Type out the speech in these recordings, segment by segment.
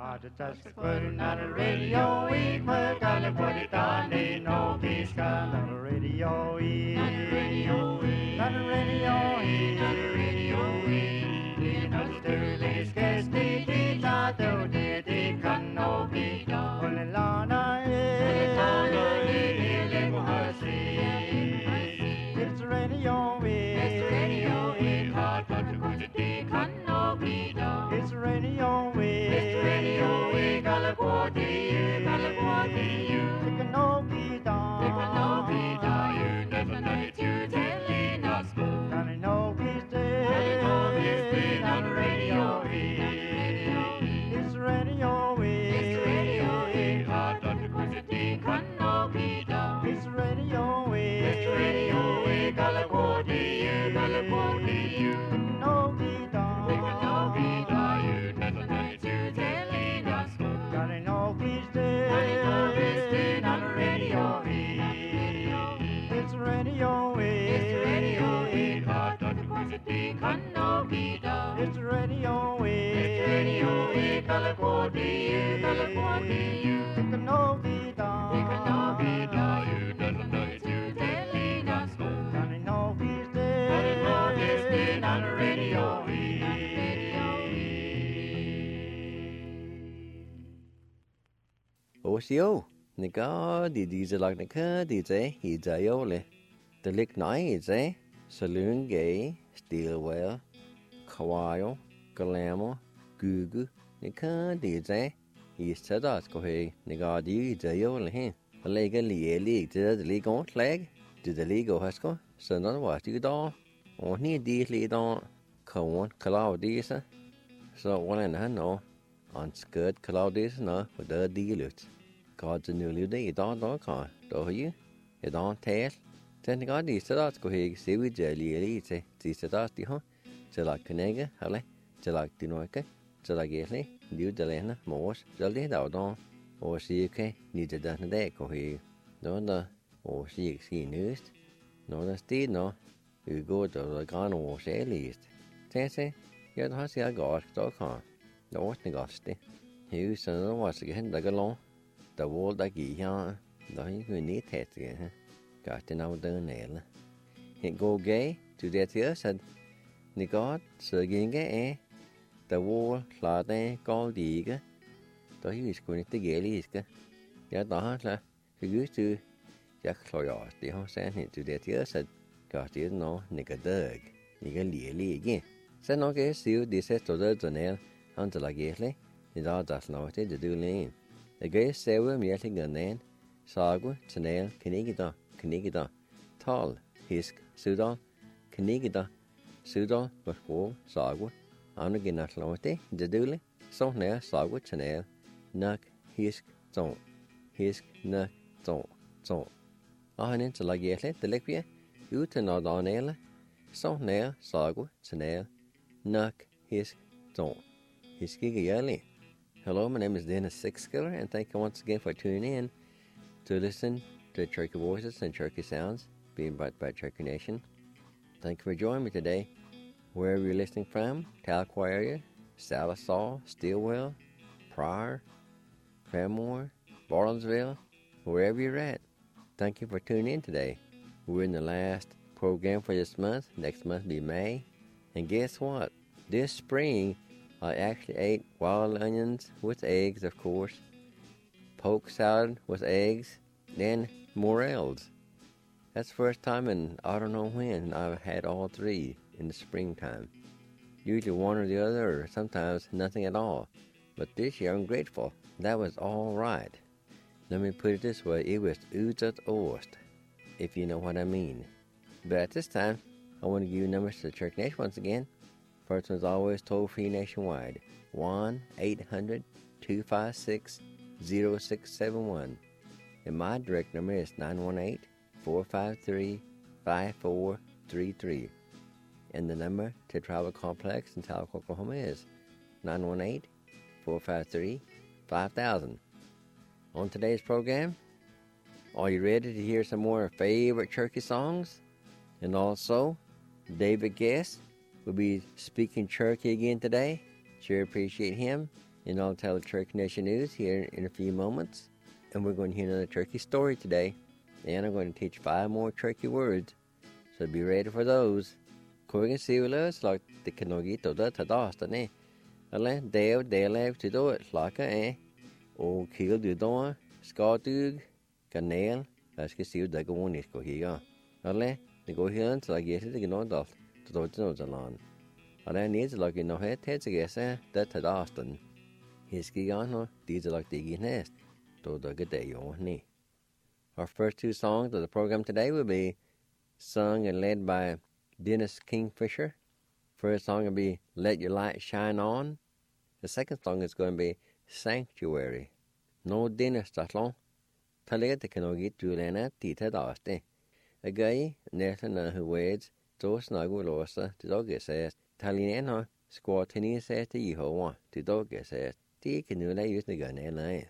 Putting on the radio, we put on the put it on, ain't no peace come on the radio, on the radio, on the radio, on the radio, you know the dirty scarce the teacher, though the can no be done. Put it on it's the radio, it's the radio, hard but to put it can no be done. It's the radio, it's the radio, California, California, it can no be done. It can no be done. You never know it, you telling us. Can it no be stayed? Can it no be stayed on the radio? It's the radio, it's the radio, hard but to put it can no be done. It's the radio, it's the radio, California, California, it can no be done. It can no be done. You never know it, you telling us. Can it no be stayed? Can it no be stayed on the radio? It's the radio, it's the radio, hard but to put it can no be done. It's the radio, it's the radio, California, California, it can no be done. It can no be done. You never know it, you telling us. Can it no be stayed? Can it no be stayed on the radio? Osio, Nika, the diesel like Nika, the day, he diole. The lick night, Saloon Gay, Steelwell, Kawaio, Galamo, Gugu, Nika, the day, he said us go hey, Nika, the diole him. A leg a league, did the league on flag? Did the league go Husco? So not what you do. Only these lead on, Cowan, Claudius. So one and a no. On skirt Claudius no, with the dealers. God's a new day, don't call, do you? You don't tell. Then the God is to go here, see with jelly, elite, see to us, the huh? Till like Canega, Hale, till like Dinoica, till like Gately, New Delena, Morse, Jelly, down, or see okay, needed that day go here. No, no, or see news. No, the steed, no. You go to the gun or say at least. Say, you don't see a god, dog on. No, what's the ghosty? You son was again, like along. The wall like here, though you need test again, got to know the nail. It go gay to that here said, the god, so gay, the wall, clad, gold eager. Though he is going to get eager. Yeah, the hunter, he used to Jack Cloyard, the whole sent him to that here said, got you no, nigga dug, nigga leally again. Said no guess you, this says to the nail until I get lay, it all does not to do lane. The gay sewer meeting a nan, Sagwa, Chanel, Canigida, Tall, Hisk, Sudal, Canigida, Sudal, Bushwall, Sagwa, Anagin at Lote, the Dooley, so near Sagwa, Chanel, Nuck, Hisk, Zon, Hisk, Nuck, Zon. On into la Yetlet, the Liquia, Utan on Ella, so near Sagwa, Chanel, Nuck, Hisk, Zon, Hiskiga Yelly. Hello, my name is Dennis Sixskiller, and thank you once again for tuning in to listen to Cherokee Voices and Cherokee Sounds being brought by Cherokee Nation. Thank you for joining me today, wherever you're listening from, Tahlequah area, Salisaw, Steelwell, Pryor, Claremore, Bartlesville, wherever you're at. Thank you for tuning in today. We're in the last program for this month. Next month will be May. And guess what? This spring, I actually ate wild onions with eggs, of course, poke salad with eggs, then morels. That's the first time in I don't know when I've had all three in the springtime. Usually one or the other, or sometimes nothing at all. But this year I'm grateful. That was all right. Let me put it this way, it was oozet ost, if you know what I mean. But at this time, I want to give you numbers to the Cherokee Nation once again. First one's always toll-free nationwide, 1-800-256-0671. And my direct number is 918-453-5433. And the number to Travel Complex in Tahlequah, Oklahoma is 918-453-5000. On today's program, are you ready to hear some more favorite Cherokee songs? And also, David Guest will be speaking Cherokee again today. Sure appreciate him. And I'll tell the Turkey Nation News here in a few moments. And we're going to hear another turkey story today. And I'm going to teach 5 more turkey words. So be ready for those. Corgan Silas like the Canogito da Tadastane. Ale Dale Dale to do it like a O Kill du Don, Scotug, Canal, let's get you the go on is go here. Ale, the go here until I get it to get on to do the lawn. Ale needs like in no head heads again, that Tadastan. His Gigano, these are like the nest, to the good day on knee. Our first 2 songs of the program today will be sung and led by Dennis Kingfisher. First song will be Let Your Light Shine On. The second song is going to be Sanctuary. No Dennis that long. Talia the Kanogi Juliana Tita Daste. A guy, Nathan who waits, so snug with Losa, the dog says, Taliana, squatting says to Yehovah, the dog says, Take a new lay use the gun and line.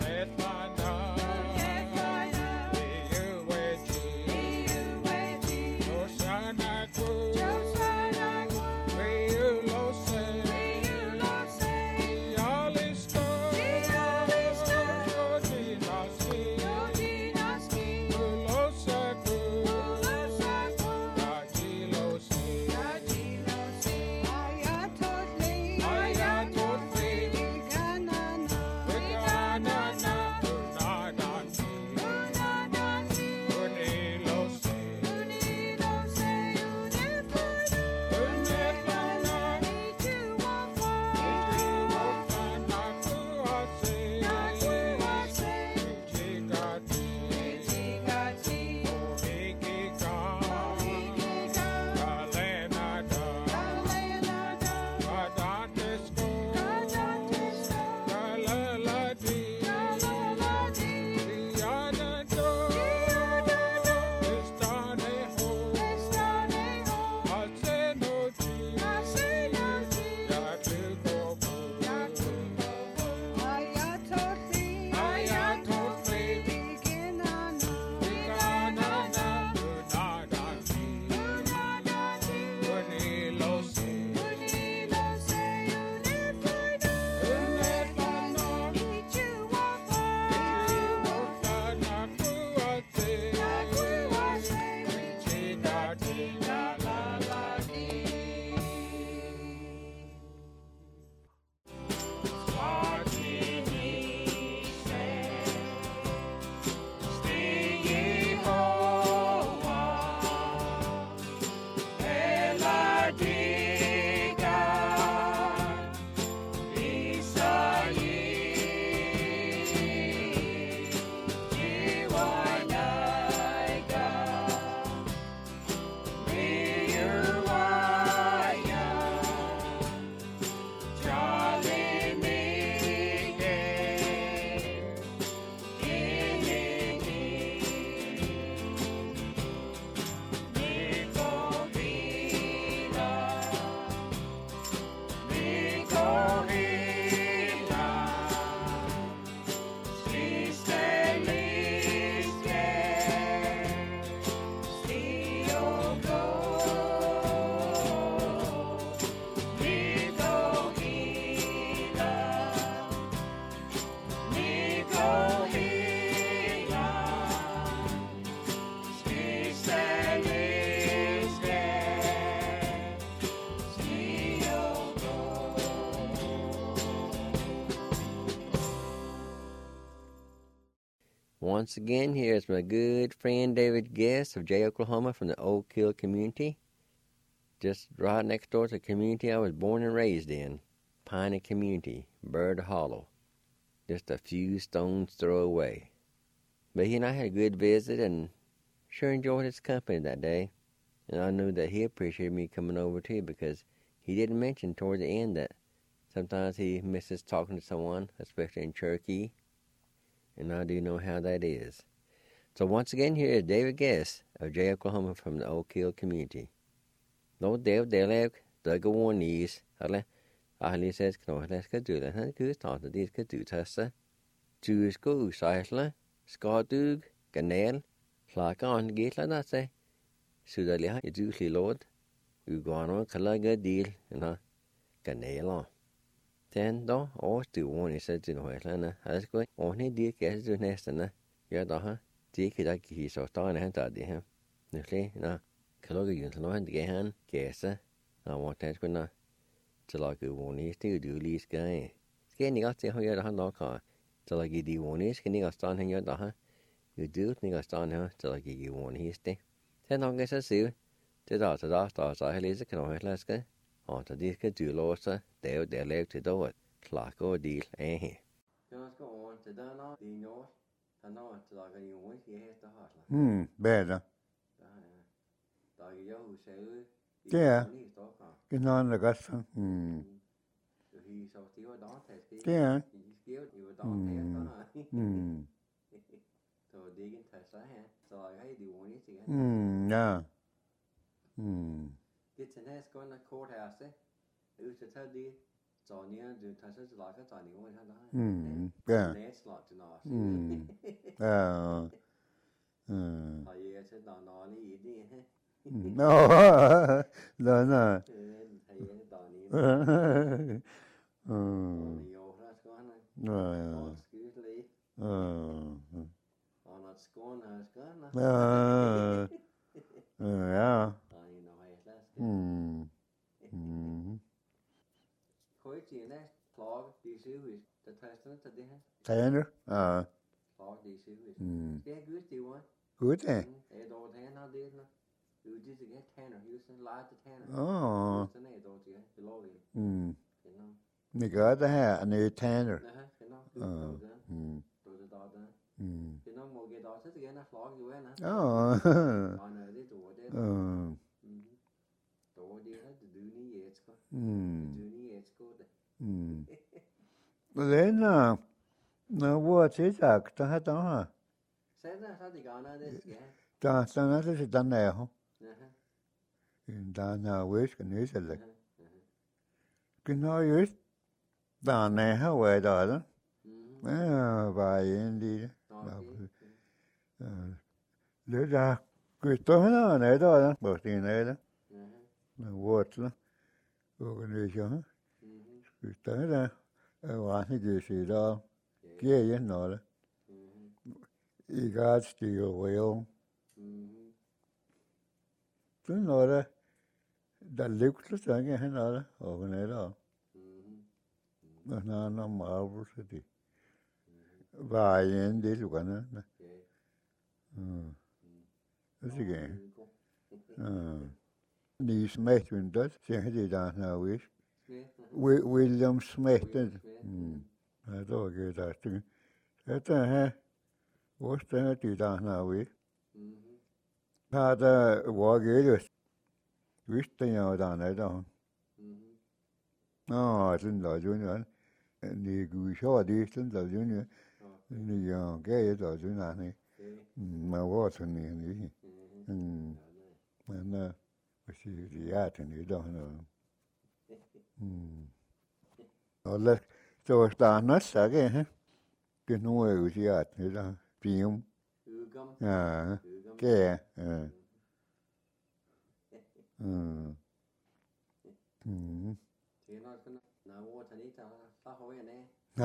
Once again, here's my good friend David Guest of Jay, Oklahoma from the Oak Hill community. Just right next door to the community I was born and raised in. Piney Community, Bird Hollow. Just a few stones throw away. But he and I had a good visit and sure enjoyed his company that day. And I knew that he appreciated me coming over too, because he didn't mention toward the end that sometimes he misses talking to someone, especially in Cherokee. And I do know how that is. So once again, here is David Guest of Jay, Oklahoma from the Oak Hill community. No Dave Delek, Doug Warnies, Ahli says, no, let's go do that. And good thought that these could do Tessa. Jews go, Seisler, Scotug, Ganel, Clark on, Gate like that say. Sudalia, you do, Lord. You go on, Kalaga deal, Ganel on. Then đó ở từ ngoài này sẽ chuyển hồi lên nè, hay là ở này đi cái từ next nè, giờ đó ha, chỉ khi đó khi sau đó này ta đi ha, được chưa? Nè, cái lúc cái chuyện nó cái han cái sẽ, mà thế cái nè, chỉ là cái ngoài này thì điều lý cái này cái họ giờ đó nó cả, chỉ là cái điều ngoài này cái này cái start hàng giờ đó ha, cái điều này cái start ha, chỉ là cái ngoài này thế, thế nó cái sẽ xíu, thế đó hay là cái nào hay là cái, ta đi cái điều lo sẽ, đều lấy từ đâu là có đi hè. Nó có ổn thì đó nó đi nhớ, thằng nó là cái nhiều mấy cái hết đó hả? Bene. Tại vì giáo sẽ Cái à? Cái non là cái sao? Thì sau tí đó thì Cái à? kéo nhiều đó thì đó hả? Rồi đi cái thời sáng ha, rồi cái điều mấy gì Yeah. Cái chuyện này có nó courthouse ấy, sẽ thay đi. Cho nên rồi thay sẽ là cái cho nên nó đó. Yeah. Next lot to know. Thầy sẽ nó đi đi ha. No. No, no. Thầy đó đi. Nhiều ra có nó. Excuse me. Nó scone has gone. Yeah. Thầy nói là. Khối chuyện này, clog đi siêu huy, the testament to đi ha. Thấy nữa. Clog đi siêu huy. Cái good điều á. Good eh. Đồ thế nó đi nó. You did get Tanner, Houston, live to Tanner. Oh. Houston đồ chứ, below you. Cái nó. Mình có đó ha, anh ấy Tanner. Cái nó. Đồ đó. Cái nó một cái đó thế nó clog you nè. Còn này đi đồ đấy. Đồ đi hết từ ní yết có. Từ ní yết có đấy. Lên nó vô chế giặc ta hết đó hả? Sẽ ra sao thì còn nó đấy kìa. Ta nó sẽ đàn này không? Đàn nào với cái này sẽ lại. Cái nói với đàn này hả vậy đó đó. Vài đi để ra cái tối nó này đó bật tiền này đó. Nó vô đó. Organization. Cái tối ra hoàn cái gì đó kia vậy nó đó. You got steel wheel. Tức nó đó đã liếc rất là cái nó đó ở cái này đó. Nó mở ra đi. Vài em đi lúc đó. That's again. Lee Smith when does say he down now is William Smith. I don't get that thing. That's what's that you down now is? Had a war gear. Wish they know down there down. No, I didn't know junior. Ni gu sho di didn't know junior. Ni cái đó junior này. Mà vô thân này. Mà she reacted to it, Hola, so está no sabe, que no es ya, era pium. Que Thì nó mua thành ít ta hỏi này.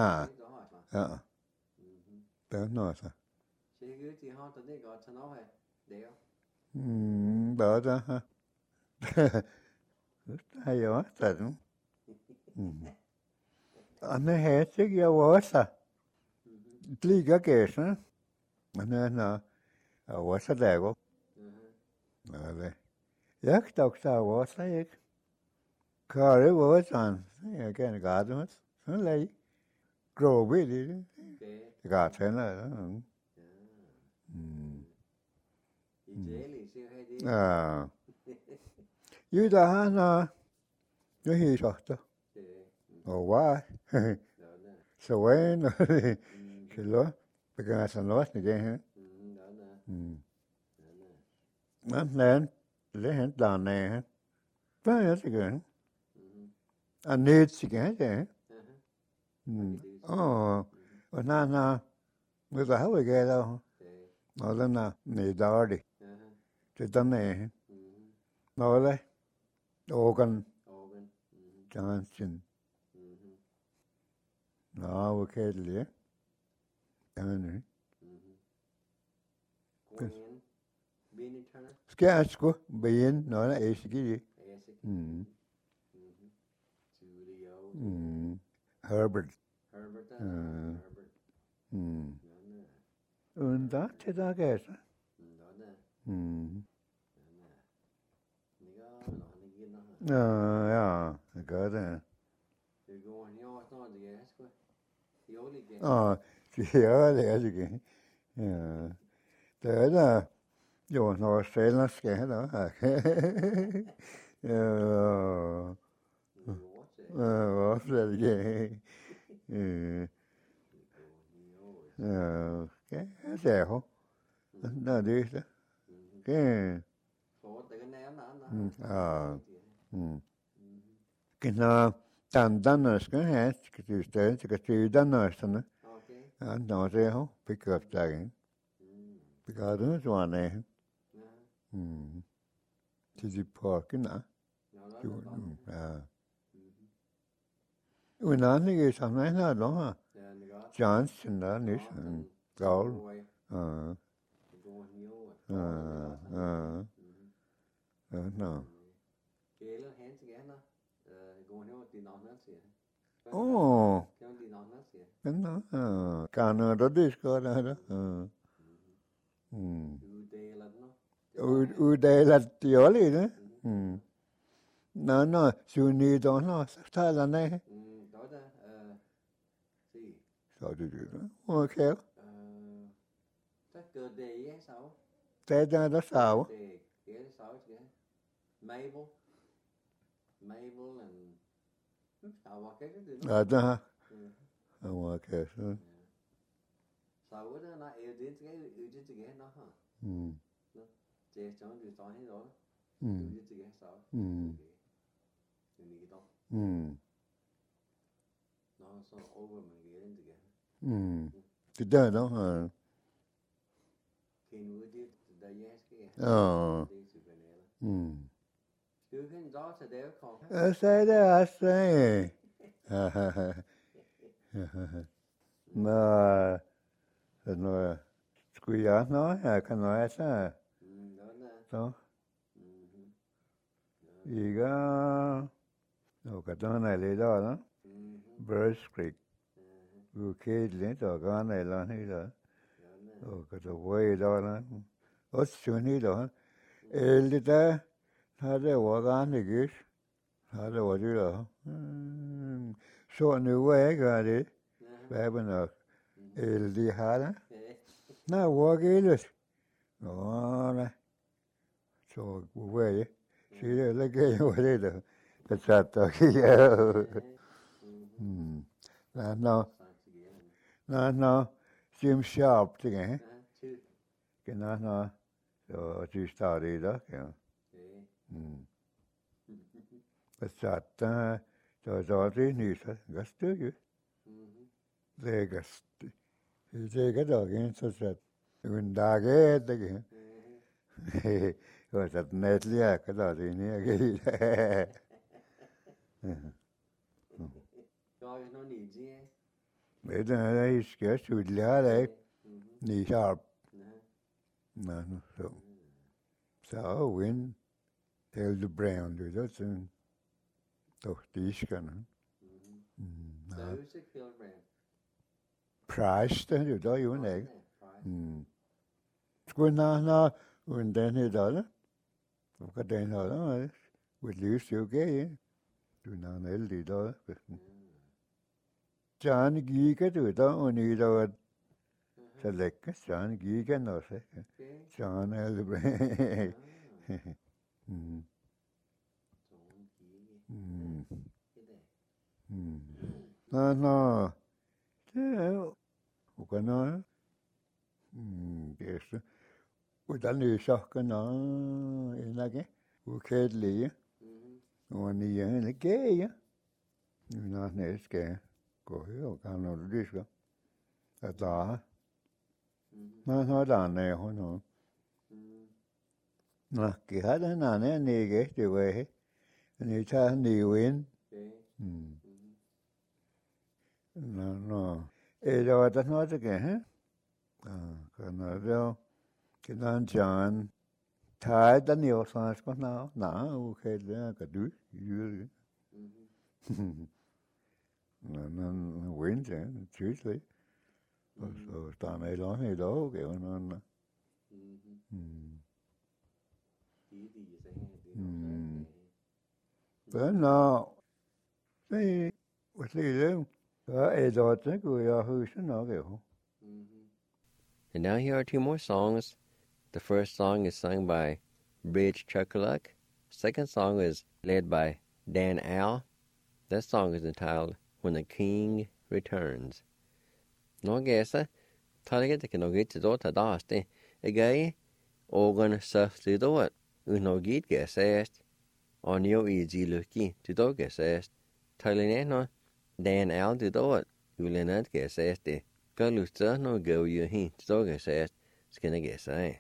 Đó nó sao? Chỉ cứ thì họ tới gọi cho nó hay, đều. Đó đó ha. Hay quá, thật. Anh ấy hết sức yêu quá sao? Lý cái kế sao? Anh ấy nó quá sao đẹp quá. Đấy. Yak tóc sao quá sao yak. Kare quá sao? Cái này cả đó. Nó lấy. Grow với đi. Cả thế này đó. Như đó nó hi rồi đó. Quá. Vậy nó cái lo, cái này sao nó này cái hả? Nó nên lấy hết đàn này hả? Phải là cái gì? Anh need gì cái gì? Na người ta hỏi cái đâu? Nó là này đó đi. Cái tấm này. Nó là organ Johnson. Nó ok liền. Anh Queen. Beanie Turner. Skærsku, ben, nó là ấy gì? ASIC. Julio. Herbert. Herbert. Mm. Herbert. Mm. Nó nè. Unda til da gæsa. Đó nè. Mm. Nigga, nó hẳn đi nó hả? Ja, det gør det. Det går han jo snart det er sgu. Jo lige. Det er det ikke. Ja. Det er der. Jo, når sælger skal have der. Ja. Hvorfor er det ikke? Ja, det er jo. Nå, det er det. Okay. Så det kan nære Cái nó tàn nó skal have, skal du støde, skal du danne sådan. Okay. Ja, nå det er jo. Pick up dagen. Det gør du så han er. Til de parken, ja. Ja. Uden anden er sådan her, nå her. Johnson der nyt. Gaul. Ja. Ja, nå. Gælder han til gerne. Går han jo de navne siger. Kan de navne siger. Nå. Kan du det skal der da. Uddeler den. Uddeler de alle det. Nå, så ni då nå, så taler nej. Đó da. Sig. Så det. Okay. Chắc cơ det er sao? Det er der sao. Det er sao chứ. Mabel and sao var cái det nu? Ja, der. Okay, så. Sao det na er det til det nå ha. Det er sådan det står her då. Det til det sao. Det er ikke dog. Nå så over man giver ind det. Det der da. Kan ud det der jeg skal. Ja. Det er super. Du kan da til det kom. Jeg sagde det også. Nå, så skulle jeg nå, jeg kan nå så. Så. Ikke. Nå, kan du nå lidt da? Birch Creek. Okay, lidt og gerne eller noget der. Og kan du være der? Også sådan der. Alt det har det var gerne ikke. Har det var det der. Så nu er jeg gør det. Hvad er nok? Alt det har det. Nå, hvor gældet? Nå, nej. Så hvor er jeg? Så det er ikke jo det der. Det satt der ikke. Nå, Jim Sharp, det kan jeg. Nå, så du startede der, ja. Det satt der, så det nyt, så det stykke. Det er ikke dagen, så satt. En dag er det ikke. Og så den nætlige, kan der det ikke. Så er det noget nyt, ja. Men det er ikke skært, så det er det ikke. Ni Sharp. Nå, så. Så win. Elde Brown, det er sådan. Doch, det er skært. Så er det ikke Hilbrand. Price, det er der jo ikke. Skulle nå, uden den her dollar. Og kan den holde, with least you get, du nå elde dollar. John Giga, du der, og ni der var så lækker. John Giga også. John Elbrand. Nå. Det er jo. Og kan noget. Det er så. Udan nysaken en dag. Ukedelige. Og ni er en gæge. Nu når skal jeg gå her og kan noget det skal. At der. Nå, der er hun nu. Nå, det har den anden ikke, det var det. Men jeg tager den jo ind. no. Lo dat no te que, kana ro que dan John tai Daniel sans pas na o que le ka du you no win Tuesday so sta mai lo que no But no see what they do dot go ya who should know go. And now here are two more songs. The first song is sung by Bridge Chuckaluk. Second song is led by Dan Al. That song is entitled When the King Returns. No guessa, target the no get to dot a dasti. A gay organ surf to do it. No get guess asked. On your easy lucky to do guess asked. Telling no Dan Al to do it. You will not guess asked. Go luster no go you hint to do guess asked. Skin a guess, eh?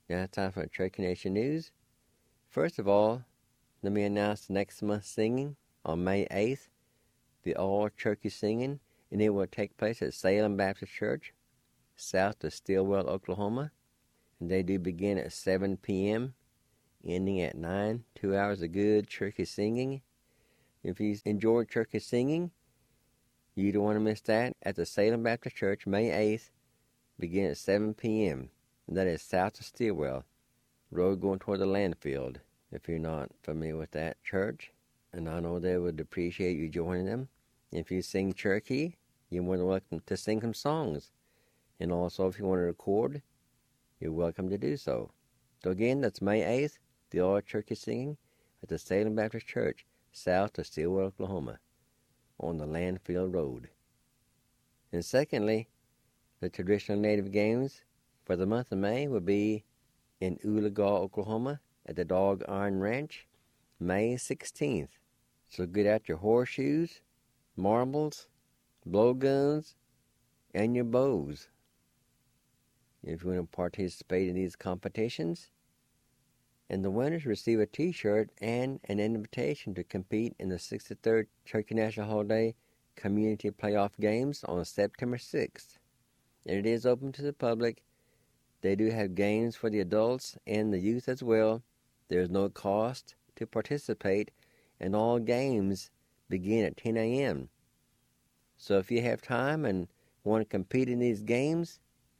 Now it's time for Cherokee Nation News. First of all, let me announce next month's singing on May 8th, the All-Cherokee Singing, and it will take place at Salem Baptist Church, south of Stillwell, Oklahoma. And they do begin at 7 p.m., ending at 9, 2 hours of good Cherokee singing. If you enjoy Cherokee singing, you don't want to miss that at the Salem Baptist Church, May 8th, begin at 7 p.m., and that is south of Stillwell, road going toward the landfill, if you're not familiar with that church. And I know they would appreciate you joining them. If you sing Cherokee, you're more than welcome to sing some songs. And also, if you want to record, you're welcome to do so. So again, that's May 8th, the All-Cherokee Singing at the Salem Baptist Church, south of Stillwell, Oklahoma, on the Landfill Road. And secondly, the traditional Native games for the month of May will be in Oologah, Oklahoma, at the Dog Iron Ranch, May 16th. So get out your horseshoes, marbles, blowguns, and your bows. If you want to participate in these competitions. And the winners receive a t-shirt and an invitation to compete in the 63rd Cherokee National Holiday Community Playoff Games on September 6th. And it is open to the public. They do have games for the adults and the youth as well. There is no cost to participate, and all games begin at 10 a.m. So if you have time and want to compete in these games,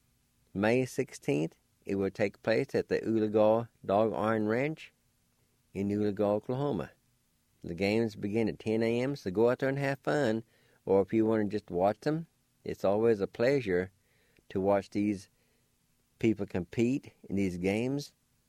May 16th, it will take place at the Oologah Dog Iron Ranch in Oologah, Oklahoma. The games begin at 10 a.m., so go out there and have fun. Or if you want to just watch them, it's always a pleasure to watch these people compete in these games.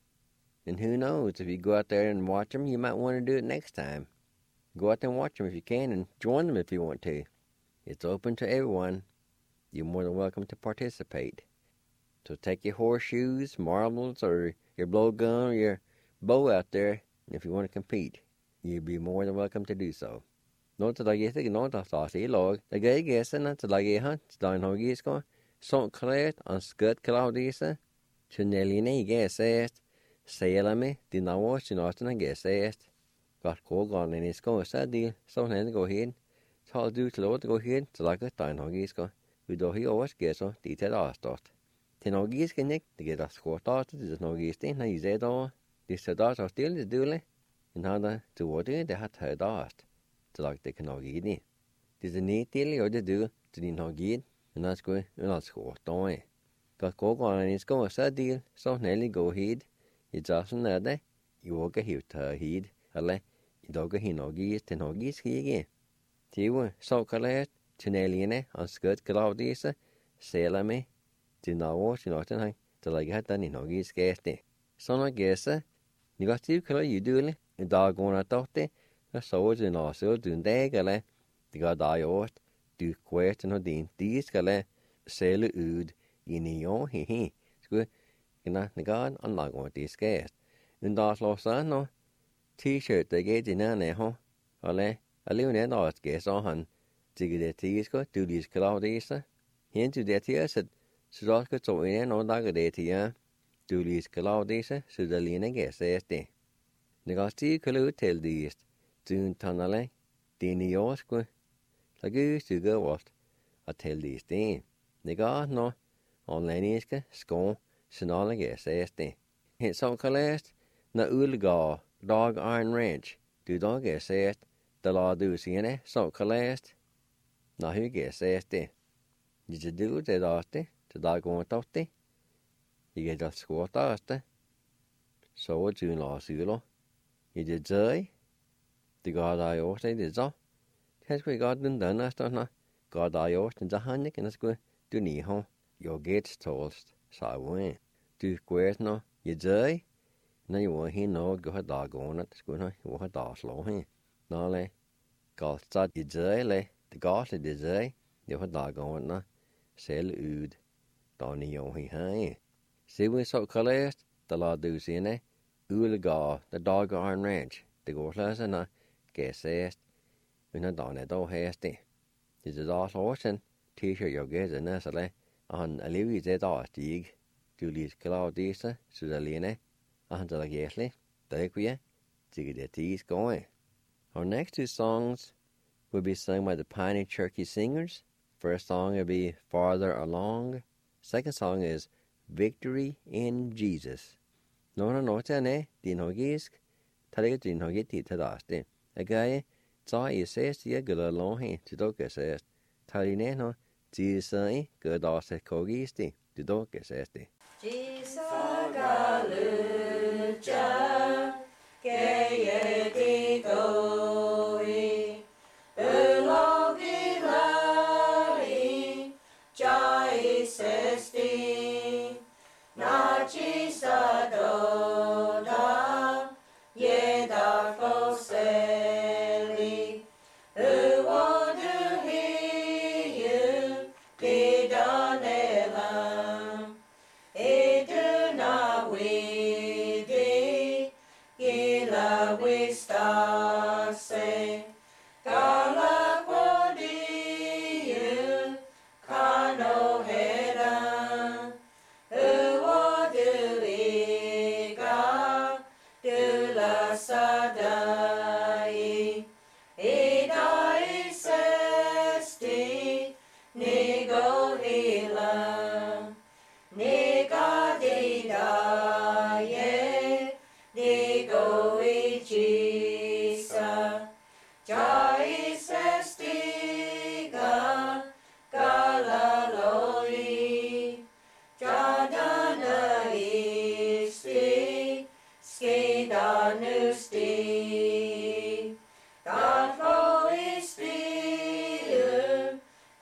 And who knows, if you go out there and watch them, you might want to do it next time. Go out there and watch them if you can, and join them if you want to. It's open to everyone. You're more than welcome to participate. So take your horseshoes, marbles, or your blowgun, or your bow out there, and if you want to compete, you'll be more than welcome to do so. Nå til deg etter, nå til å si lag. Det er gøy til deg i han, til deg noe gøy skal. Sånn klart, han skøtt klaudise. Tunneline i gøysest. Sela mi, din av oss, din av oss, gøysest. Gart gågane i skåse, de sånn henne går hin. Tal du til å gå hin, til deg deg noe gøy skal. Vi da har oss gøy så, de til avstått. Til noe gøy skal nik, det gøy da skått av til det noe gøy stin, når jeg ser da. De ser da så stille, det dule. En hadde til å det hatt høy da. Til deg det kan noe gøy ni. Det er ni til, og det du til din noe gøy. Men jeg skulle skått da. Gart gågane i skåse, de sånn henne går hit. I dagen er det, i åker hivet hit, eller i dager hinogis til nogis hige. Tive såkallert, tunnelene, han skøtt gravdise, sela mi, til navå, til nåten han, til leggheten i nogis gæste. Sånn å gæse, ni godt tiv kaller judule, i dagene dotte, og så til nasøl dundeg, eller det går da gjort, du kvært når din disk, eller sele ud i nio, hihi, skulle Gna nagan an lagon di skæst. Undas losan no t-shirt det gæt dina neho. Alle alene da skæs og han tigge det tisko du dis klaudisa. Hen du det tiaset så da skal to inn og dager det tia. Du dis klaudisa så det line gæseste. Negasti kulu til dist. Dun tanale dini josko. Lagu suga vart at til dist det. Negat no onleniske skå Sinala gæseste. Hent som kalest, na Oologah Dog Iron Ranch. Du da gæsest, da la du sine som kalest. Na hu gæseste. Disse du det daste, til da gående dotte. Jeg er da skått daste. Så du la sylo. I det zøy. Det går da gjort det det så. Det skulle gå den denne stående. Går da gjort den så han ikke, skulle du niho. Jo gæts tålst. Sauen. Du kvært nå, jeg døy. Når jeg var her nå, gå her dagående, det skulle nå, jeg var her dagslå her. Nå, le, galt satt jeg døy, le, det galt det døy, jeg var dagående, selv ud, da ni jo her. Se vi så kallet, da la du sine, Oologah, the Dog Iron Ranch, det går sløse nå, gæsest, under dagen da hæste. Det er da slåsen, t-shirt jo gæsene, så le, og han er livet det da stig. du lis Claudisa, Sudalene, Angela Gesli, Daquia, Zigadetis going. Our next two songs will be sung by the Piney Cherokee Singers. First song will be Farther Along. Second song is Victory in Jesus. Nona notane, din hogisk, taliga din hogiti tadaste. Agaye, za isestia gula lonhe, tidokesest. Taline no, Jesus godase kogisti, tidokesesti. Jesus galuja, keye didoi, ulogi lari, jai sesti, na jisa doda, yeda foseli, uwodu hiu, bidanelam, eduna widi, gila wistase, gala quodiu, cano hedan, uwodu iga, dula sadai, idai sesti, nigo hila, niga didaye, nigo ijisa, jai sestiga, galaloi, jadana isti, skidanusti, Godfo isti,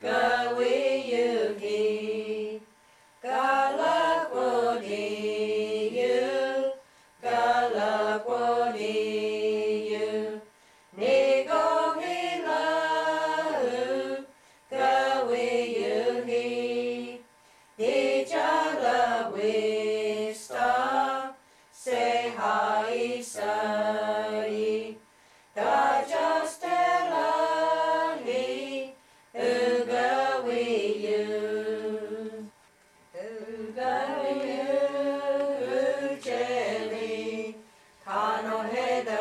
gawiyugi, galakwodiyu, galakwodiyu, nigo hilau, gawiyugi, dijala wista, sehai sai, dajastelani, ugawiyu, ugawiyu, ujeli, kano heda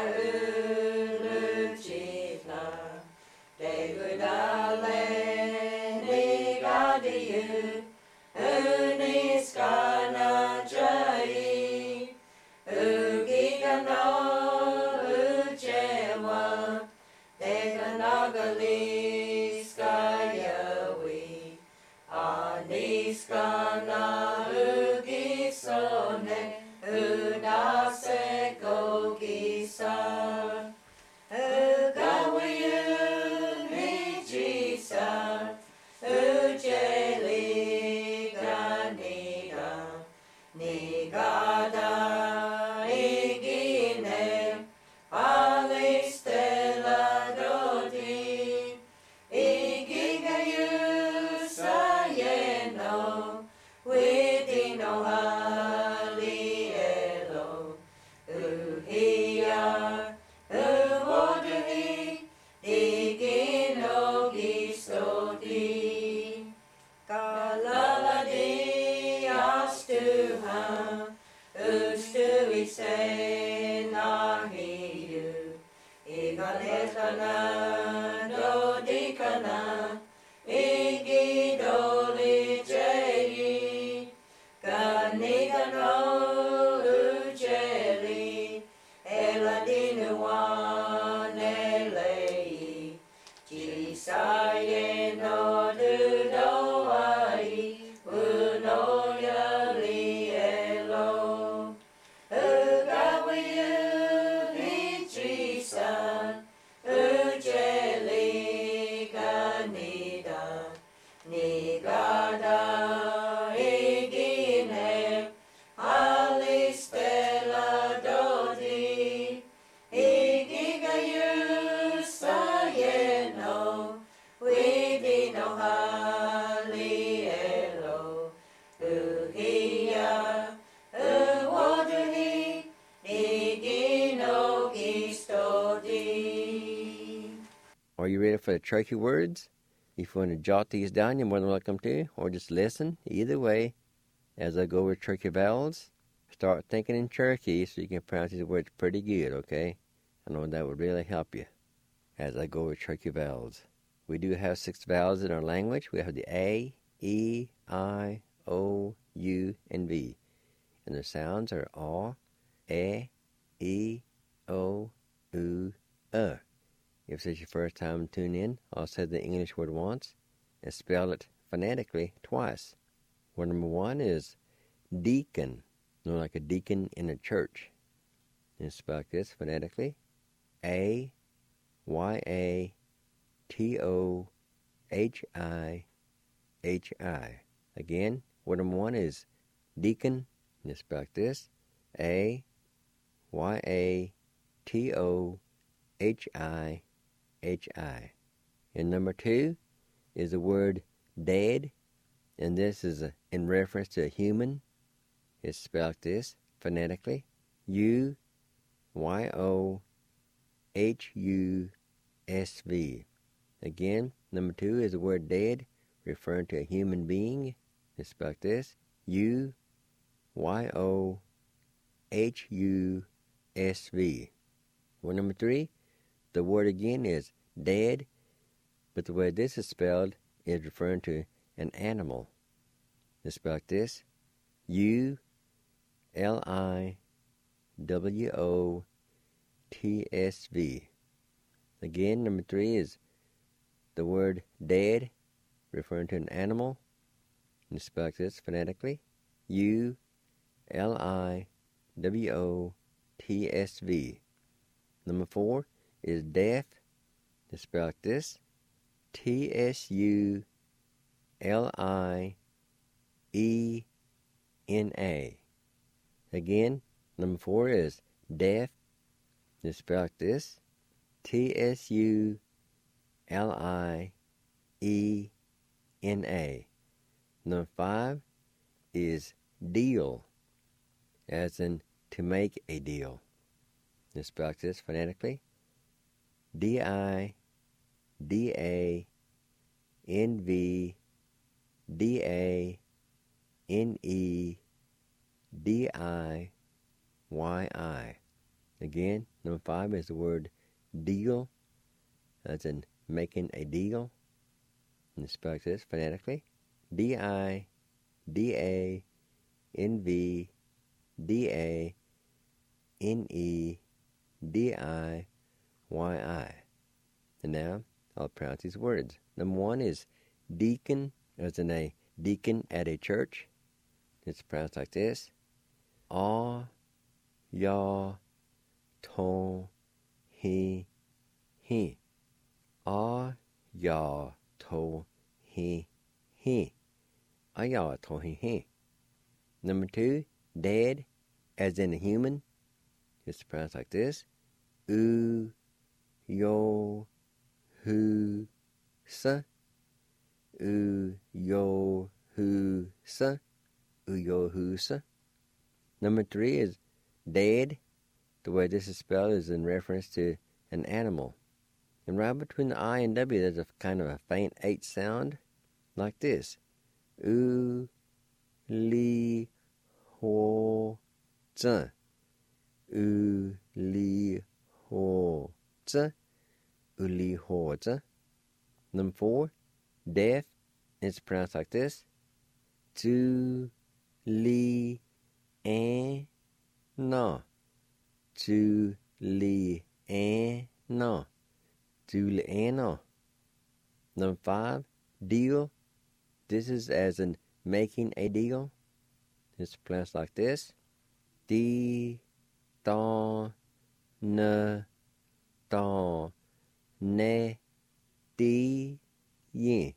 uluchitna, degudale, nigadiyu, uniskana jai, ugigano ujewa, deganagalis kayawi, aniskana ugisone, unase kogisa, ugawiyu nijisa, ujeli ganida, nigada igine, alistela dodi, igigayu sayeno, widino halielo, uhia, uwoduhi, igino gisodi, kalaladi astuha, ustui se nahiyu, igaletana dodikana, igidoli jeyi, ganigano ujeli, eladinuanelei, jisaye no dudoai, unoyali elo, ugawiyu nijisa, ujeli ganida, nigada igine, alistela dodi, igigayu sayeno, widino halielo, uhia, uwoduhi, igino gistodi. Are you ready for the Cherokee words? If you want to jot these down, you're more than welcome to, or just listen. Either way, As I go with Cherokee vowels, start thinking in Cherokee so you can pronounce these words pretty good, okay? I know that would really help you as I go with Cherokee vowels. We do have 6 vowels in our language. We have the A, E, I, O, U, and V. And the sounds are A, E, O, U, If this is your first time tuning in, I'll say the English word once and spell it phonetically twice. Word number 1 is deacon, like a deacon in a church. And spell this phonetically: A-Y-A-T-O-H-I-H-I. Again, word number 1 is deacon, and spell this: A-Y-A-T-O-H-I-H-I. And number 2 is the word dead, and this is in reference to a human. It's spelled this phonetically: U-Y-O-H-U-S-V. Again, number 2 is the word dead, referring to a human being. It's spelled this: U-Y-O-H-U-S-V. Word number 3, the word again is dead, but the way this is spelled is referring to an animal. It's spelled this: U-L-I-W-O-T-S-V. Again, number 3 is the word dead, referring to an animal. And it's spelled this phonetically: U-L-I-W-O-T-S-V. Number 4 is deaf. It's spelled this: T-S-U-L-I-E-N-A. Again, number 4 is deaf. It's spelled this: T-S-U-L-I-E-N-A. Number 5 is deal, as in to make a deal. It's spelled this phonetically: D-I-D-A-N-E-D-I-Y-I. Again, number 5 is the word deal, as in making a deal. And it's spelled this phonetically: D-I-D-A-N-V-D-A-N-E-D-I-Y-I. And now I'll pronounce these words. Number 1 is deacon, as in a deacon at a church. It's pronounced like this: A-ya-to-he-he. A-ya-to-he-he. A-ya-to-he-he. Number 2, dead, as in a human. It's pronounced like this: U-yo-hu-sa. U-yo-hu-sa. U-yo-hu-sa. Number 3 is dead. The way this is spelled is in reference to an animal. And right between the I and W, there's a kind of a faint H sound, like this: U-li-ho-za. U-li-ho-za. U-li-ho-za. Number 4, deaf. It's pronounced like this: Tu-li-an-na. Tu-li-an-na. Tu-li-an-na. Number 5, deal. This is as in making a deal. It's pronounced like this: Di-da-na-da-ne-di-yin.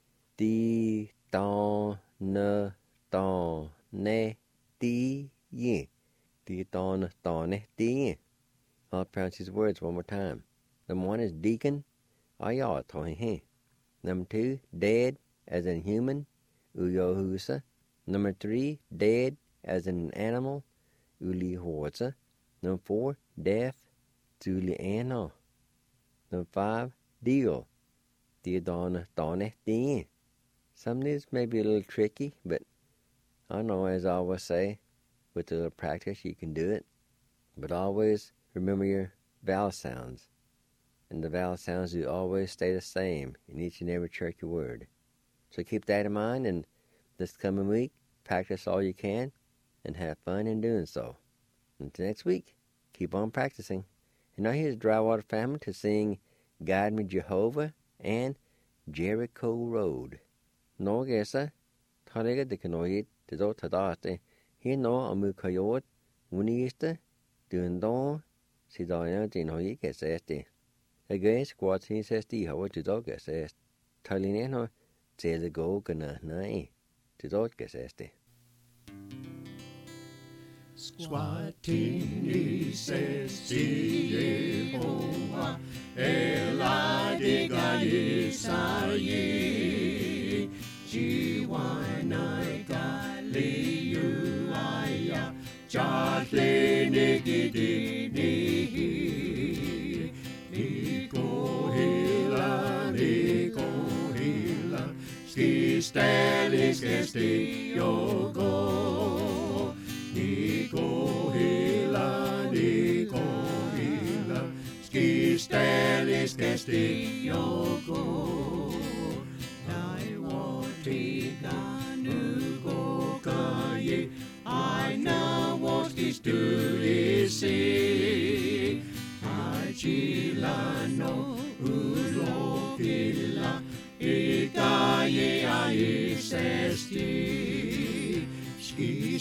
Di-da-na-da-ne-di-yin. Di-da-na-da-ne-di-yin. I'll pronounce these words one more time. Number 1 is deacon. Aya-to-he-he. Number 2, dead, as in human. Uyo-husa. Number 3, dead, as in an animal. Uli-ho-za. Number 4, deaf. Tuli-an-na. Number 5, deal. Di-da-na-da-ne-di-yin. Some of these may be a little tricky, but I know, as I always say, with a little practice you can do it, but always remember your vowel sounds. And the vowel sounds do always stay the same in each and every Cherokee word. So keep that in mind, and this coming week, practice all you can and have fun in doing so. Until next week, keep on practicing. And now here's Drywater Family to sing Guide Me Jehovah and Jericho Road. No gesa, Talega de Canoid, the Dotadate, he no amu coyot, Winista, doing don, si Diana Dinoy gets este. Again, squats he says the how to dog gets est. Talineno, say the go gana nai, to dog gets este. Squatini says, Si Yehovah, Eladiga Yisayi, Jiwana Gali Uaya, Jatli Nigidi Nihi, Niko Hila, Ski Stelis Gesti Yogo. Niko hila, ski stelis gesti yoko. I watika nugo kaye, I na woski stulisi. I chila no ulopila, ikaye ai sesti. Ski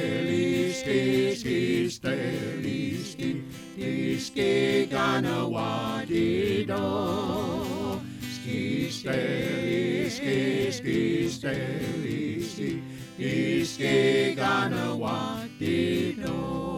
steli, gana wadido. Ski steli, gana wadido.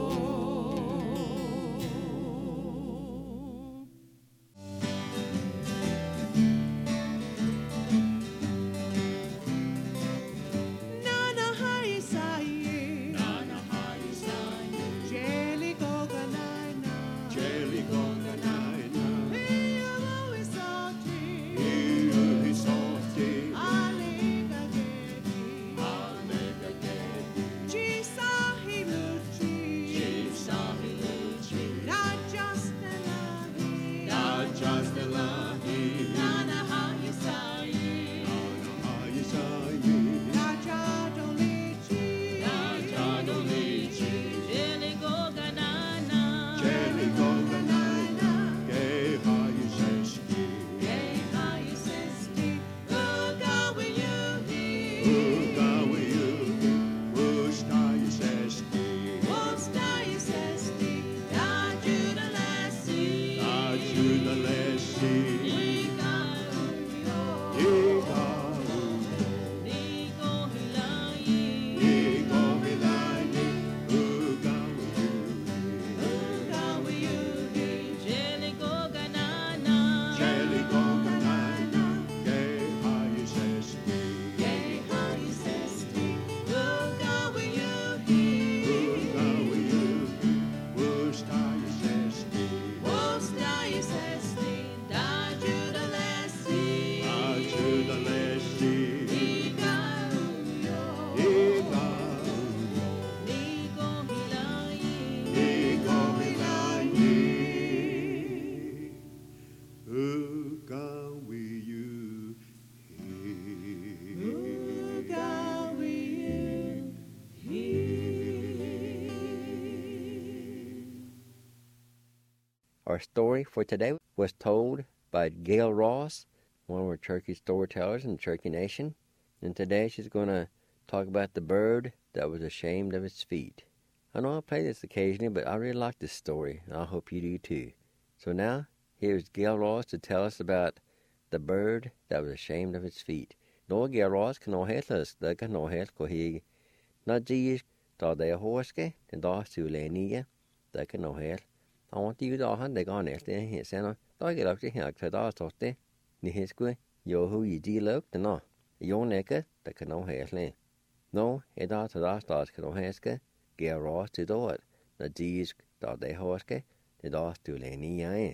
Our story for today was told by Gail Ross, one of our Cherokee storytellers in the Cherokee Nation. And today she's going to talk about the bird that was ashamed of its feet. I know I play this occasionally, but I really like this story, and I hope you do too. So now, here's Gail Ross to tell us about the bird that was ashamed of its feet. Nå Gail Ross kan nå helt løs, det kan nå helt gå hig. Nå gier da det hårske, den da sulenige, det kan nå helt. I want you to hand the gun at the Hensana. Dog it up to him, Kada Totte, Nihisque, Yohu, ye look, the no. Your necker, the cano hairly. No, it ought to last us cano haske, Gail Ross to do it. The G's dot de horske, the dos to Leni.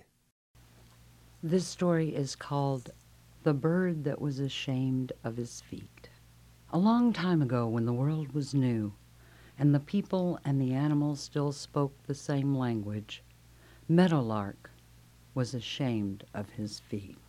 This story is called The Bird That Was Ashamed of His Feet. A long time ago, when the world was new, and the people and the animals still spoke the same language, Meadowlark was ashamed of his feet.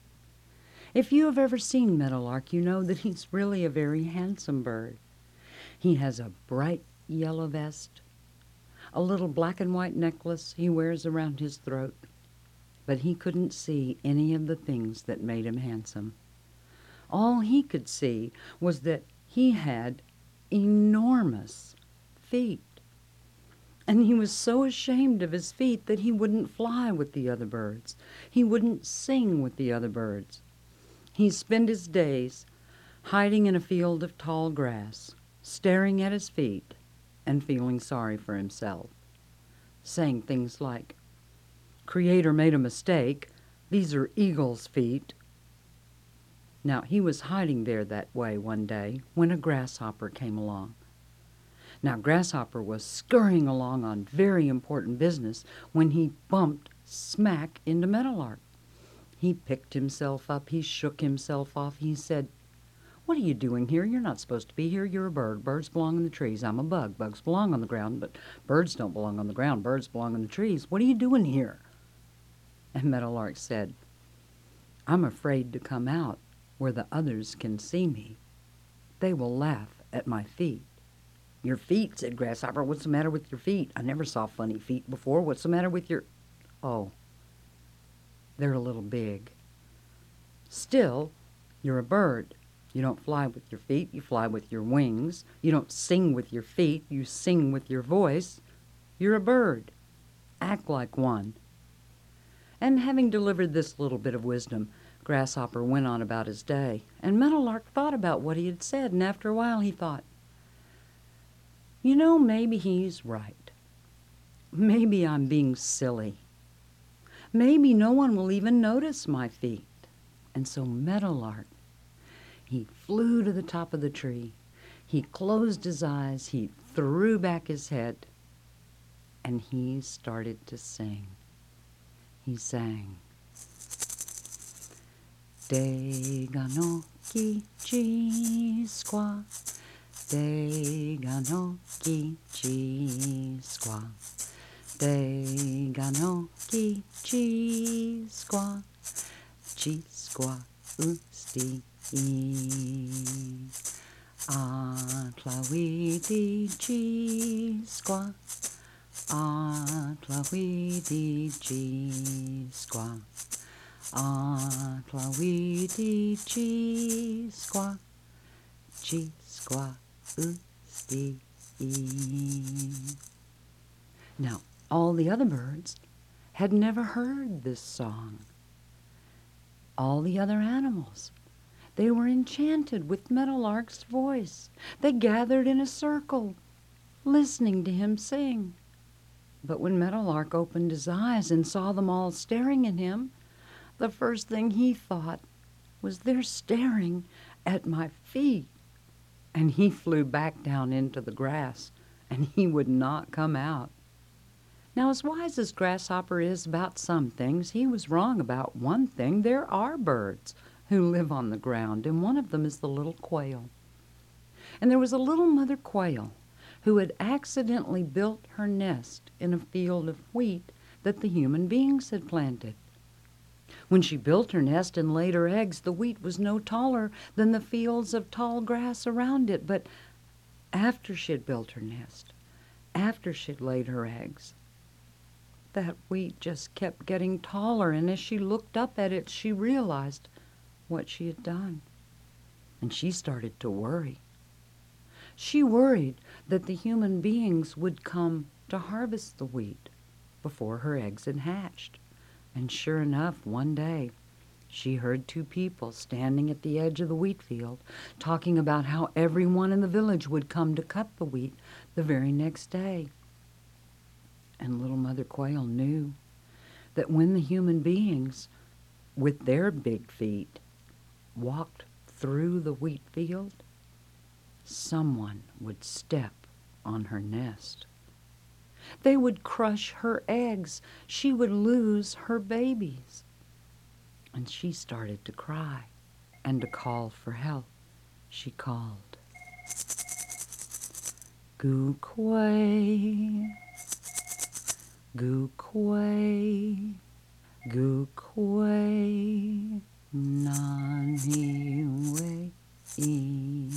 If you have ever seen Meadowlark, you know that he's really a very handsome bird. He has a bright yellow vest, a little black and white necklace he wears around his throat, but he couldn't see any of the things that made him handsome. All he could see was that he had enormous feet. And he was so ashamed of his feet that he wouldn't fly with the other birds. He wouldn't sing with the other birds. He'd spend his days hiding in a field of tall grass, staring at his feet and feeling sorry for himself, saying things like, "Creator made a mistake. These are eagle's feet." Now, he was hiding there that way one day when a grasshopper came along. Now, Grasshopper was scurrying along on very important business when he bumped smack into Meadowlark. He picked himself up. He shook himself off. He said, "What are you doing here? You're not supposed to be here. You're a bird. Birds belong in the trees. I'm a bug. Bugs belong on the ground, but birds don't belong on the ground. Birds belong in the trees. What are you doing here?" And Meadowlark said, "I'm afraid to come out where the others can see me. They will laugh at my feet." "Your feet," said Grasshopper. "What's the matter with your feet? I never saw funny feet before. What's the matter with your—" "Oh, they're a little big." "Still, you're a bird. You don't fly with your feet, you fly with your wings. You don't sing with your feet, you sing with your voice. You're a bird. Act like one." And having delivered this little bit of wisdom, Grasshopper went on about his day. And Meadowlark thought about what he had said, and after a while he thought, "You know, maybe he's right. Maybe I'm being silly. Maybe no one will even notice my feet." And so Meadowlark, he flew to the top of the tree. He closed his eyes. He threw back his head. And he started to sing. He sang, "Dega no kichi squaw. Dega no kichi squaw. Dega no kichi squaw. Chi squaw usti e. A clawidi chi squaw. A clawidi chi squaw. A clawidi chi squaw. Chi squaw usti e. Now, all the other birds had never heard this song. All the other animals, they were enchanted with Meadowlark's voice. They gathered in a circle, listening to him sing. But when Meadowlark opened his eyes and saw them all staring at him, the first thing he thought was, "They're staring at my feet." And he flew back down into the grass, and he would not come out. Now, as wise as Grasshopper is about some things, he was wrong about one thing. There are birds who live on the ground, and one of them is the little quail. And there was a little mother quail who had accidentally built her nest in a field of wheat that the human beings had planted. When she built her nest and laid her eggs, the wheat was no taller than the fields of tall grass around it. But after she had built her nest, after she had laid her eggs, that wheat just kept getting taller, and as she looked up at it, she realized what she had done. And she started to worry. She worried that the human beings would come to harvest the wheat before her eggs had hatched. And sure enough, one day, she heard two people standing at the edge of the wheat field talking about how everyone in the village would come to cut the wheat the very next day. And little Mother Quail knew that when the human beings, with their big feet, walked through the wheat field, someone would step on her nest. They would crush her eggs. She would lose her babies. And she started to cry and to call for help. She called, Gu quay, gu quay, gu quay, nan hi we e,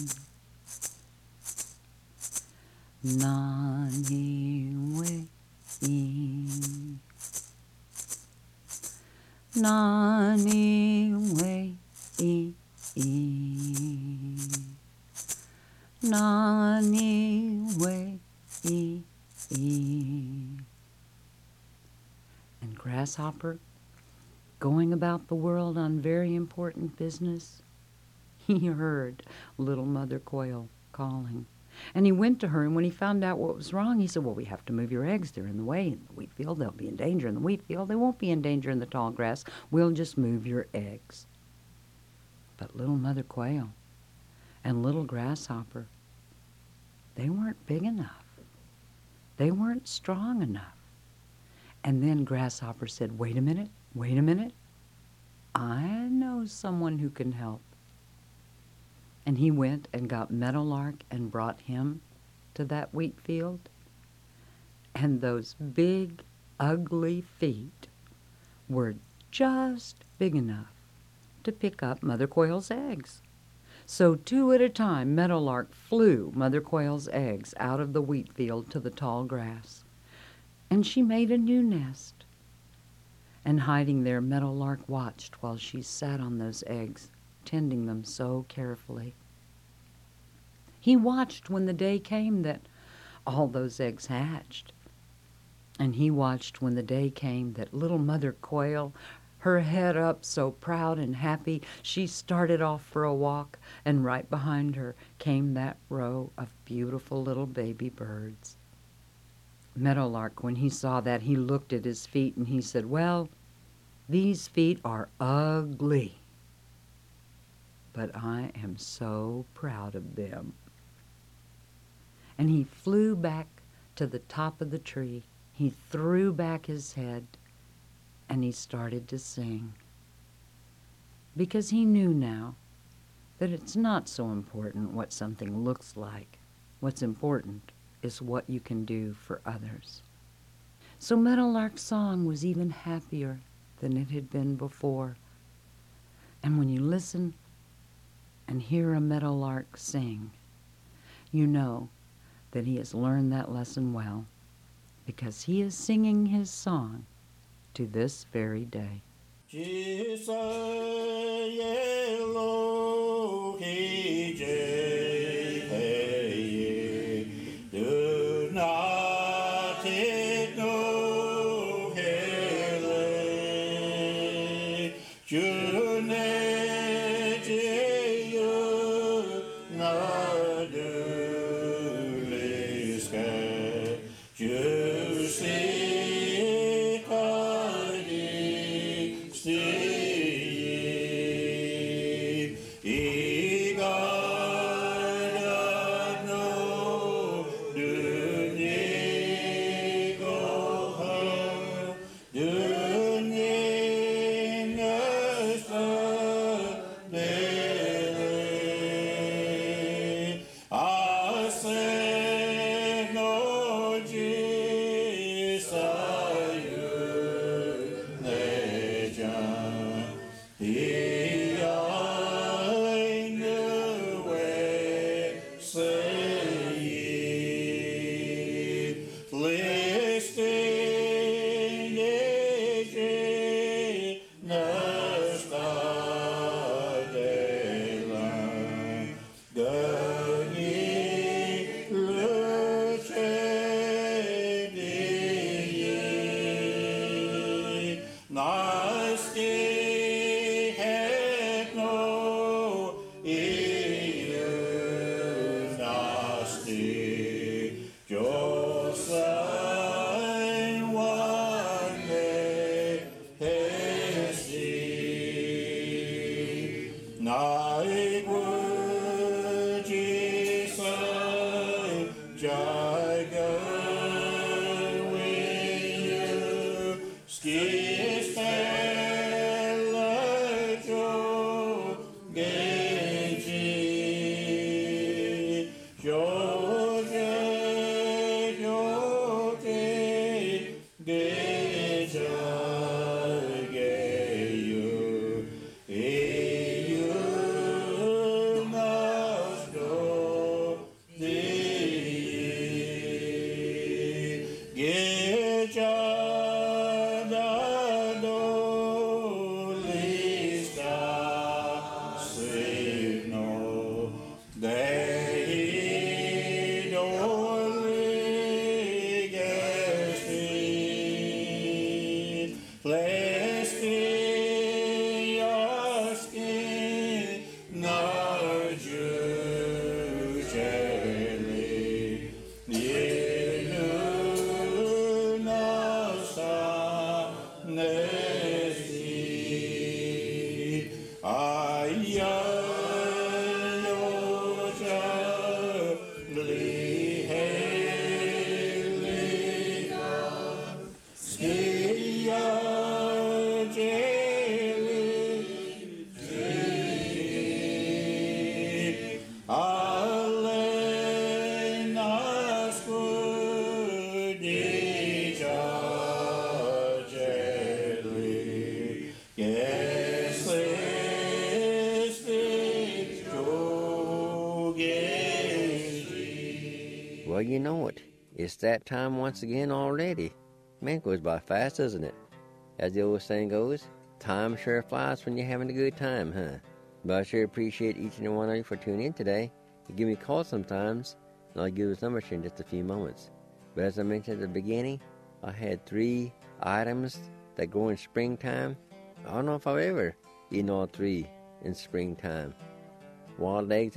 nan hi we e, nan hi we e e, nan hi we e e. And Grasshopper, going about the world on very important business, he heard little Mother Quail calling. And he went to her, and when he found out what was wrong, he said, well, we have to move your eggs. They're in the way in the wheat field. They'll be in danger in the wheat field. They won't be in danger in the tall grass. We'll just move your eggs. But little Mother Quail and little Grasshopper, they weren't big enough. They weren't strong enough. And then Grasshopper said, wait a minute, wait a minute. I know someone who can help. And he went and got Meadowlark and brought him to that wheat field. And those big, ugly feet were just big enough to pick up Mother Quail's eggs. So 2 at a time, Meadowlark flew Mother Quail's eggs out of the wheat field to the tall grass. And she made a new nest. And hiding there, Meadowlark watched while she sat on those eggs, tending them so carefully. He watched when the day came that all those eggs hatched. And he watched when the day came that little Mother Quail, her head up so proud and happy, she started off for a walk, and right behind her came that row of beautiful little baby birds. Meadowlark, when he saw that, he looked at his feet and he said, well, these feet are ugly, but I am so proud of them. And he flew back to the top of the tree. He threw back his head and he started to sing. Because he knew now that it's not so important what something looks like. What's important is what you can do for others. So Meadowlark's song was even happier than it had been before. And when you listen and hear a meadowlark sing, you know that he has learned that lesson well, because he is singing his song to this very day. Well, you know it. It's that time once again already. Man, it goes by fast, doesn't it? As the old saying goes, time sure flies when you're having a good time, huh? But I sure appreciate each and every one of you for tuning in today. You give me a call sometimes, and I'll give this number to you in just a few moments. But as I mentioned at the beginning, I had 3 items that go in springtime. I don't know if I've ever eaten all 3 in springtime. Wild onions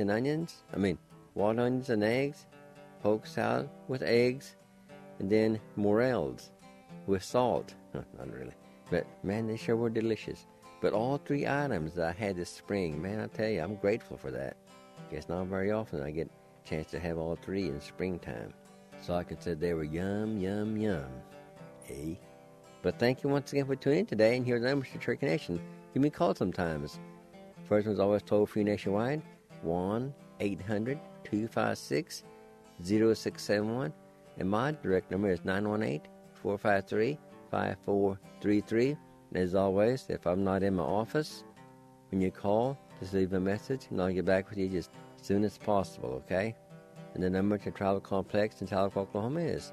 and eggs, poke salad with eggs, and then morels with salt. Not really. But, man, they sure were delicious. But all 3 items that I had this spring, man, I tell you, I'm grateful for that. Guess not very often I get a chance to have all 3 in springtime. So I could say they were yum, yum, yum. Eh? But thank you once again for tuning in today, and here's the numbers to Trade Connection. Give me a call sometimes. First one's always toll-free nationwide, 1-800-256-0671. And my direct number is 918-453-5433. And as always, if I'm not in my office, when you call, just leave a message, and I'll get back with you just as soon as possible, okay? And the number to Travel Complex in Tahlequah, Oklahoma is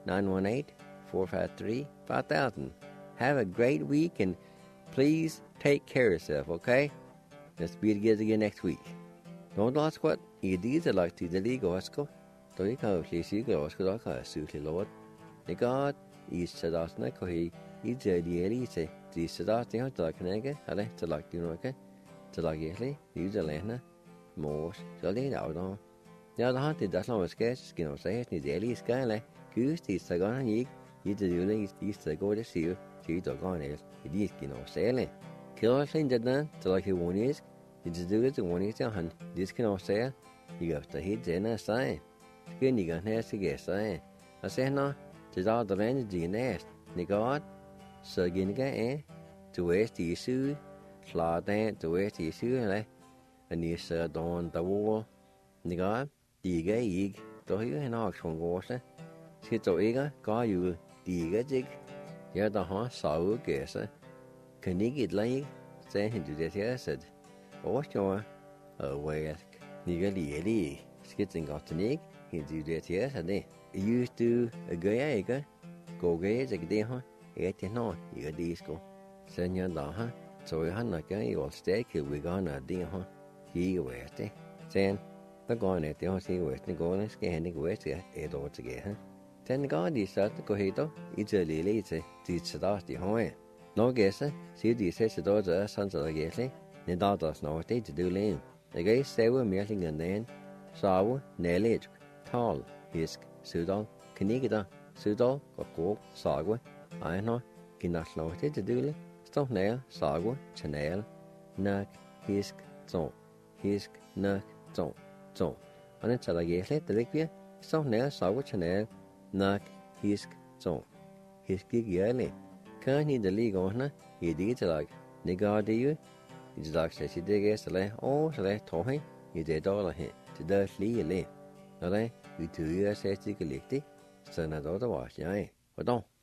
918-453-5000. Have a great week, and please take care of yourself, okay? Let's be together again next week. Don't ask what you did like to the legal Oscar. Don't you go, please, you go, Oscar, I can't suit the Lord. The God is to us, Nico, he is the elite. The Sadati, how to Canega, I like to like you, okay? To like Yelly, use the Lena, Morse, so they out on. The other hunted does not sketch, skin of say, the elite sky, goose, the Sagan, you the Uli, east to go to see you, see the Garners, it is skin of sailing. Kill a thing that done, to like you one is, it's do it to one is a hunt, this can all say, you got to hit in a sign. Skin you got nasty guess, I say no, tis all the land is nest, Nigard, so Giniga, to waste the issue, claw dan to waste the issue, and you said on the wall, Nigard, Diga egg, to you and ox from water. Skito egga, got you, Diga jig, the other horse saw guess, can you get like, saying to the said, what's your way at Niga Lee, skitting got the nick, he do that yesterday. Used to a gay egg, go gaze a day, huh? 89 i个 disco. Sen jag då ha. Så jag hann att jag var stäck vi gana det ha. I vet det. Sen då går det jag ser vet det går det ska hända vet det är då till det ha. Sen går det så att gå hit då. I det lite det så där det ha. Något så ser det så då så sant så det. Det då snart det du län. Det är så mer än den. Så nälet tal hisk sudal knigda sudal och sagwa. I know, Kinaslote to do it. Stop nail, sagwa, chanel, nak, hisk, zon, nak, zon. And it's a yearlet, the liquid. Stop nail, sagwa, chanel, nak, hisk, zon. Hiski yearly. Can't need the league on, he did like, nigga, do you? It's like, says he did yesterday, oh, so they told him, he did all of him, to the lee. Now, we 2 years says he collected, so not otherwise, yeah, but don't.